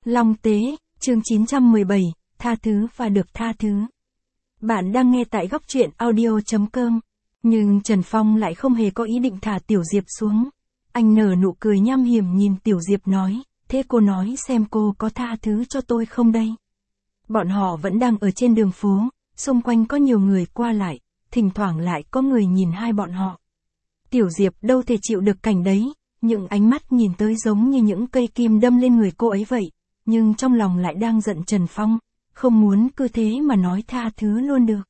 Long Tế, chương 917, tha thứ và được tha thứ. Bạn đang nghe tại góc truyện audio.com. Nhưng Trần Phong lại không hề có ý định thả Tiểu Diệp xuống. Anh nở nụ cười nham hiểm nhìn Tiểu Diệp nói, thế cô nói xem cô có tha thứ cho tôi không đây? Bọn họ vẫn đang ở trên đường phố, xung quanh có nhiều người qua lại, thỉnh thoảng lại có người nhìn hai bọn họ. Tiểu Diệp đâu thể chịu được cảnh đấy, những ánh mắt nhìn tới giống như những cây kim đâm lên người cô ấy vậy, nhưng trong lòng lại đang giận Trần Phong, không muốn cứ thế mà nói tha thứ luôn được.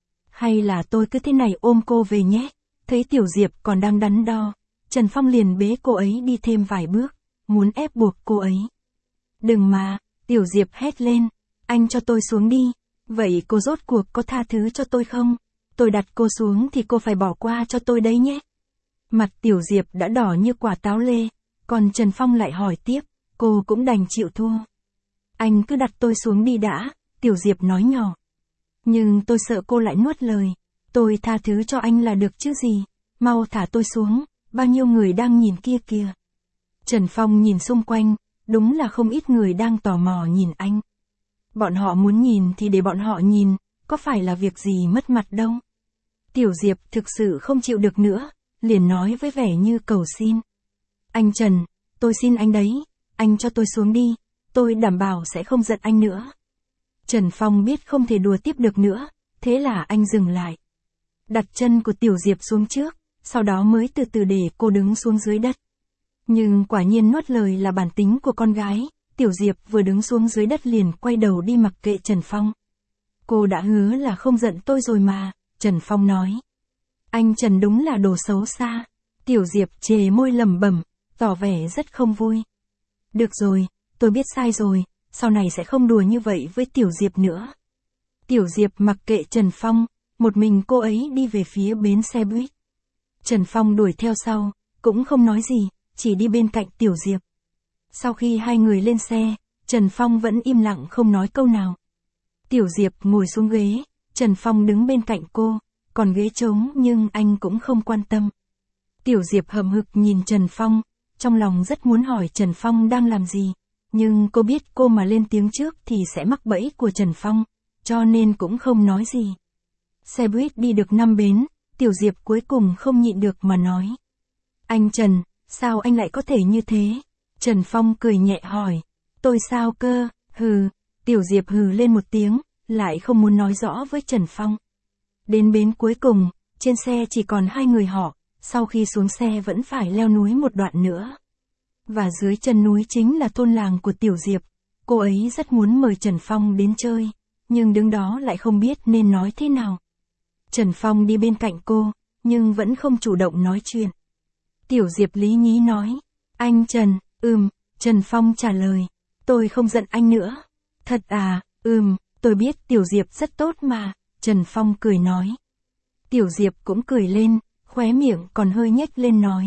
Hay là tôi cứ thế này ôm cô về nhé, thấy Tiểu Diệp còn đang đắn đo, Trần Phong liền bế cô ấy đi thêm vài bước, muốn ép buộc cô ấy. Đừng mà, Tiểu Diệp hét lên, anh cho tôi xuống đi, vậy cô rốt cuộc có tha thứ cho tôi không? Tôi đặt cô xuống thì cô phải bỏ qua cho tôi đấy nhé. Mặt Tiểu Diệp đã đỏ như quả táo lê, còn Trần Phong lại hỏi tiếp, cô cũng đành chịu thua. Anh cứ đặt tôi xuống đi đã, Tiểu Diệp nói nhỏ. Nhưng tôi sợ cô lại nuốt lời, tôi tha thứ cho anh là được chứ gì, mau thả tôi xuống, bao nhiêu người đang nhìn kia kìa. Trần Phong nhìn xung quanh, đúng là không ít người đang tò mò nhìn anh. Bọn họ muốn nhìn thì để bọn họ nhìn, có phải là việc gì mất mặt đâu. Tiểu Diệp thực sự không chịu được nữa, liền nói với vẻ như cầu xin. Anh Trần, tôi xin anh đấy, anh cho tôi xuống đi, tôi đảm bảo sẽ không giận anh nữa. Trần Phong biết không thể đùa tiếp được nữa, thế là anh dừng lại. Đặt chân của Tiểu Diệp xuống trước, sau đó mới từ từ để cô đứng xuống dưới đất. Nhưng quả nhiên nuốt lời là bản tính của con gái, Tiểu Diệp vừa đứng xuống dưới đất liền quay đầu đi mặc kệ Trần Phong. Cô đã hứa là không giận tôi rồi mà, Trần Phong nói. Anh Trần đúng là đồ xấu xa. Tiểu Diệp chề môi lẩm bẩm, tỏ vẻ rất không vui. Được rồi, tôi biết sai rồi, sau này sẽ không đùa như vậy với Tiểu Diệp nữa. Tiểu Diệp mặc kệ Trần Phong, một mình cô ấy đi về phía bến xe buýt. Trần Phong đuổi theo sau, cũng không nói gì, chỉ đi bên cạnh Tiểu Diệp. Sau khi hai người lên xe, Trần Phong vẫn im lặng không nói câu nào. Tiểu Diệp ngồi xuống ghế, Trần Phong đứng bên cạnh cô, còn ghế trống nhưng anh cũng không quan tâm. Tiểu Diệp hậm hực nhìn Trần Phong, trong lòng rất muốn hỏi Trần Phong đang làm gì, nhưng cô biết cô mà lên tiếng trước thì sẽ mắc bẫy của Trần Phong, cho nên cũng không nói gì. Xe buýt đi được 5 bến, Tiểu Diệp cuối cùng không nhịn được mà nói. Anh Trần, sao anh lại có thể như thế? Trần Phong cười nhẹ hỏi. Tôi sao cơ, hừ. Tiểu Diệp hừ lên một tiếng, lại không muốn nói rõ với Trần Phong. Đến bến cuối cùng, trên xe chỉ còn hai người họ, sau khi xuống xe vẫn phải leo núi một đoạn nữa. Và dưới chân núi chính là thôn làng của Tiểu Diệp, cô ấy rất muốn mời Trần Phong đến chơi, nhưng đứng đó lại không biết nên nói thế nào. Trần Phong đi bên cạnh cô, nhưng vẫn không chủ động nói chuyện. Tiểu Diệp lý nhí nói, anh Trần, Trần Phong trả lời, tôi không giận anh nữa. Thật à, tôi biết Tiểu Diệp rất tốt mà, Trần Phong cười nói. Tiểu Diệp cũng cười lên, khóe miệng còn hơi nhếch lên nói.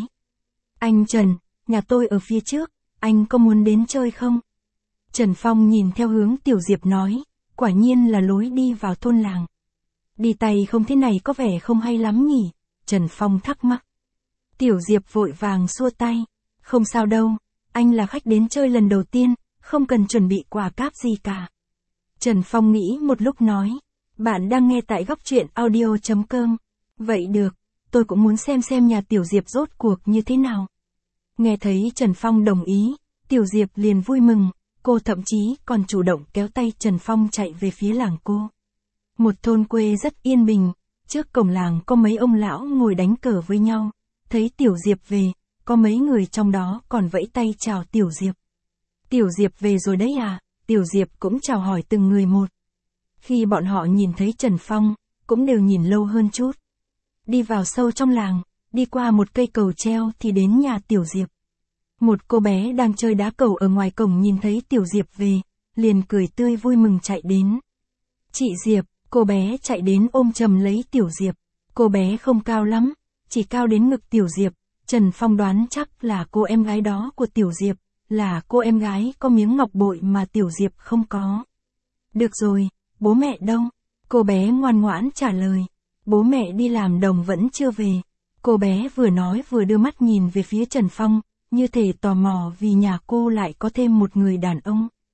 Anh Trần, nhà tôi ở phía trước, anh có muốn đến chơi không? Trần Phong nhìn theo hướng Tiểu Diệp nói, quả nhiên là lối đi vào thôn làng. Đi tay không thế này có vẻ không hay lắm nhỉ, Trần Phong thắc mắc. Tiểu Diệp vội vàng xua tay, không sao đâu, anh là khách đến chơi lần đầu tiên, không cần chuẩn bị quà cáp gì cả. Trần Phong nghĩ một lúc nói, bạn đang nghe tại góc truyện audio.com. Vậy được, tôi cũng muốn xem nhà Tiểu Diệp rốt cuộc như thế nào. Nghe thấy Trần Phong đồng ý, Tiểu Diệp liền vui mừng, cô thậm chí còn chủ động kéo tay Trần Phong chạy về phía làng cô. Một thôn quê rất yên bình, trước cổng làng có mấy ông lão ngồi đánh cờ với nhau, thấy Tiểu Diệp về, có mấy người trong đó còn vẫy tay chào Tiểu Diệp. Tiểu Diệp về rồi đấy à, Tiểu Diệp cũng chào hỏi từng người một. Khi bọn họ nhìn thấy Trần Phong, cũng đều nhìn lâu hơn chút. Đi vào sâu trong làng, đi qua một cây cầu treo thì đến nhà Tiểu Diệp. Một cô bé đang chơi đá cầu ở ngoài cổng nhìn thấy Tiểu Diệp về, liền cười tươi vui mừng chạy đến. Chị Diệp, cô bé chạy đến ôm chầm lấy Tiểu Diệp. Cô bé không cao lắm, chỉ cao đến ngực Tiểu Diệp. Trần Phong đoán chắc là cô em gái đó của Tiểu Diệp, là cô em gái có miếng ngọc bội mà Tiểu Diệp không có. Được rồi, bố mẹ đâu? Cô bé ngoan ngoãn trả lời. Bố mẹ đi làm đồng vẫn chưa về. Cô bé vừa nói vừa đưa mắt nhìn về phía Trần Phong, như thể tò mò vì nhà cô lại có thêm một người đàn ông.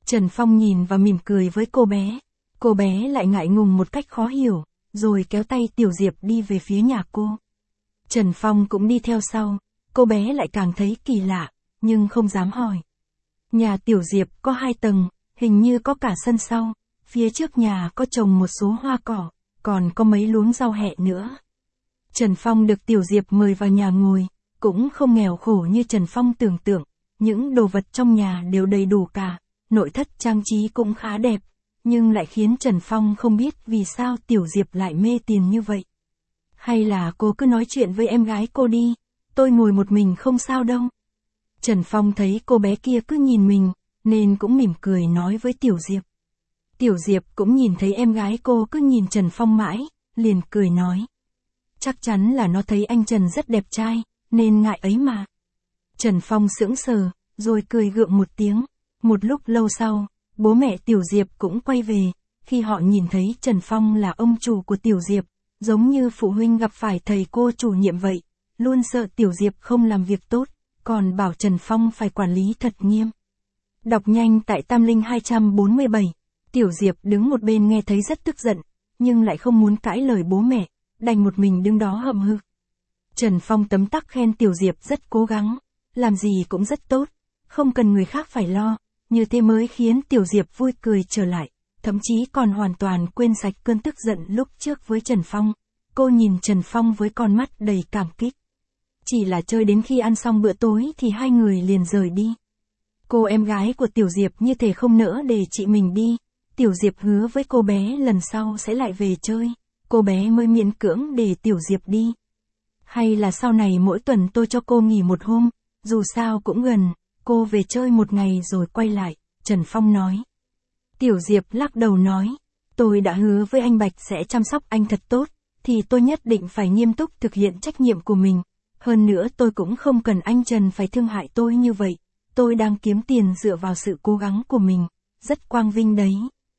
Trần Phong nhìn và mỉm cười với cô bé. Cô bé lại ngại ngùng một cách khó hiểu, rồi kéo tay Tiểu Diệp đi về phía nhà cô. Trần Phong cũng đi theo sau, cô bé lại càng thấy kỳ lạ, nhưng không dám hỏi. Nhà Tiểu Diệp có 2 tầng, hình như có cả sân sau, phía trước nhà có trồng một số hoa cỏ, còn có mấy luống rau hẹ nữa. Trần Phong được Tiểu Diệp mời vào nhà ngồi, cũng không nghèo khổ như Trần Phong tưởng tượng, những đồ vật trong nhà đều đầy đủ cả, nội thất trang trí cũng khá đẹp, nhưng lại khiến Trần Phong không biết vì sao Tiểu Diệp lại mê tiền như vậy. Hay là cô cứ nói chuyện với em gái cô đi, tôi ngồi một mình không sao đâu. Trần Phong thấy cô bé kia cứ nhìn mình, nên cũng mỉm cười nói với Tiểu Diệp. Tiểu Diệp cũng nhìn thấy em gái cô cứ nhìn Trần Phong mãi, liền cười nói. Chắc chắn là nó thấy anh Trần rất đẹp trai, nên ngại ấy mà. Trần Phong sững sờ, rồi cười gượng một tiếng. Một lúc lâu sau, bố mẹ Tiểu Diệp cũng quay về, khi họ nhìn thấy Trần Phong là ông chủ của Tiểu Diệp, giống như phụ huynh gặp phải thầy cô chủ nhiệm vậy, luôn sợ Tiểu Diệp không làm việc tốt, còn bảo Trần Phong phải quản lý thật nghiêm. Đọc nhanh tại Tam Linh 247, Tiểu Diệp đứng một bên nghe thấy rất tức giận, nhưng lại không muốn cãi lời bố mẹ, đành một mình đứng đó hậm hực. Trần Phong tấm tắc khen Tiểu Diệp rất cố gắng, làm gì cũng rất tốt, không cần người khác phải lo, như thế mới khiến Tiểu Diệp vui cười trở lại, thậm chí còn hoàn toàn quên sạch cơn tức giận lúc trước với Trần Phong. Cô nhìn Trần Phong với con mắt đầy cảm kích. Chỉ là chơi đến khi ăn xong bữa tối thì hai người liền rời đi. Cô em gái của Tiểu Diệp như thể không nỡ để chị mình đi. Tiểu Diệp hứa với cô bé lần sau sẽ lại về chơi. Cô bé mới miễn cưỡng để Tiểu Diệp đi. Hay là sau này mỗi tuần tôi cho cô nghỉ một hôm, dù sao cũng gần, cô về chơi một ngày rồi quay lại, Trần Phong nói. Tiểu Diệp lắc đầu nói, tôi đã hứa với anh Bạch sẽ chăm sóc anh thật tốt, thì tôi nhất định phải nghiêm túc thực hiện trách nhiệm của mình. Hơn nữa tôi cũng không cần anh Trần phải thương hại tôi như vậy, tôi đang kiếm tiền dựa vào sự cố gắng của mình, rất quang vinh đấy.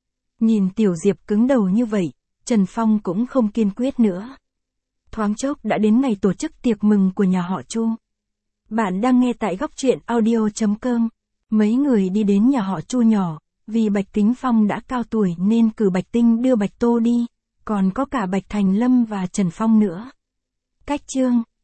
Nhìn Tiểu Diệp cứng đầu như vậy, Trần Phong cũng không kiên quyết nữa. Thoáng chốc đã đến ngày tổ chức tiệc mừng của nhà họ Chu. Bạn đang nghe tại góc truyện audio.com. Mấy người đi đến nhà họ Chu nhỏ, vì Bạch Kính Phong đã cao tuổi nên cử Bạch Tinh đưa Bạch Tô đi, còn có cả Bạch Thành Lâm và Trần Phong nữa. Cách chương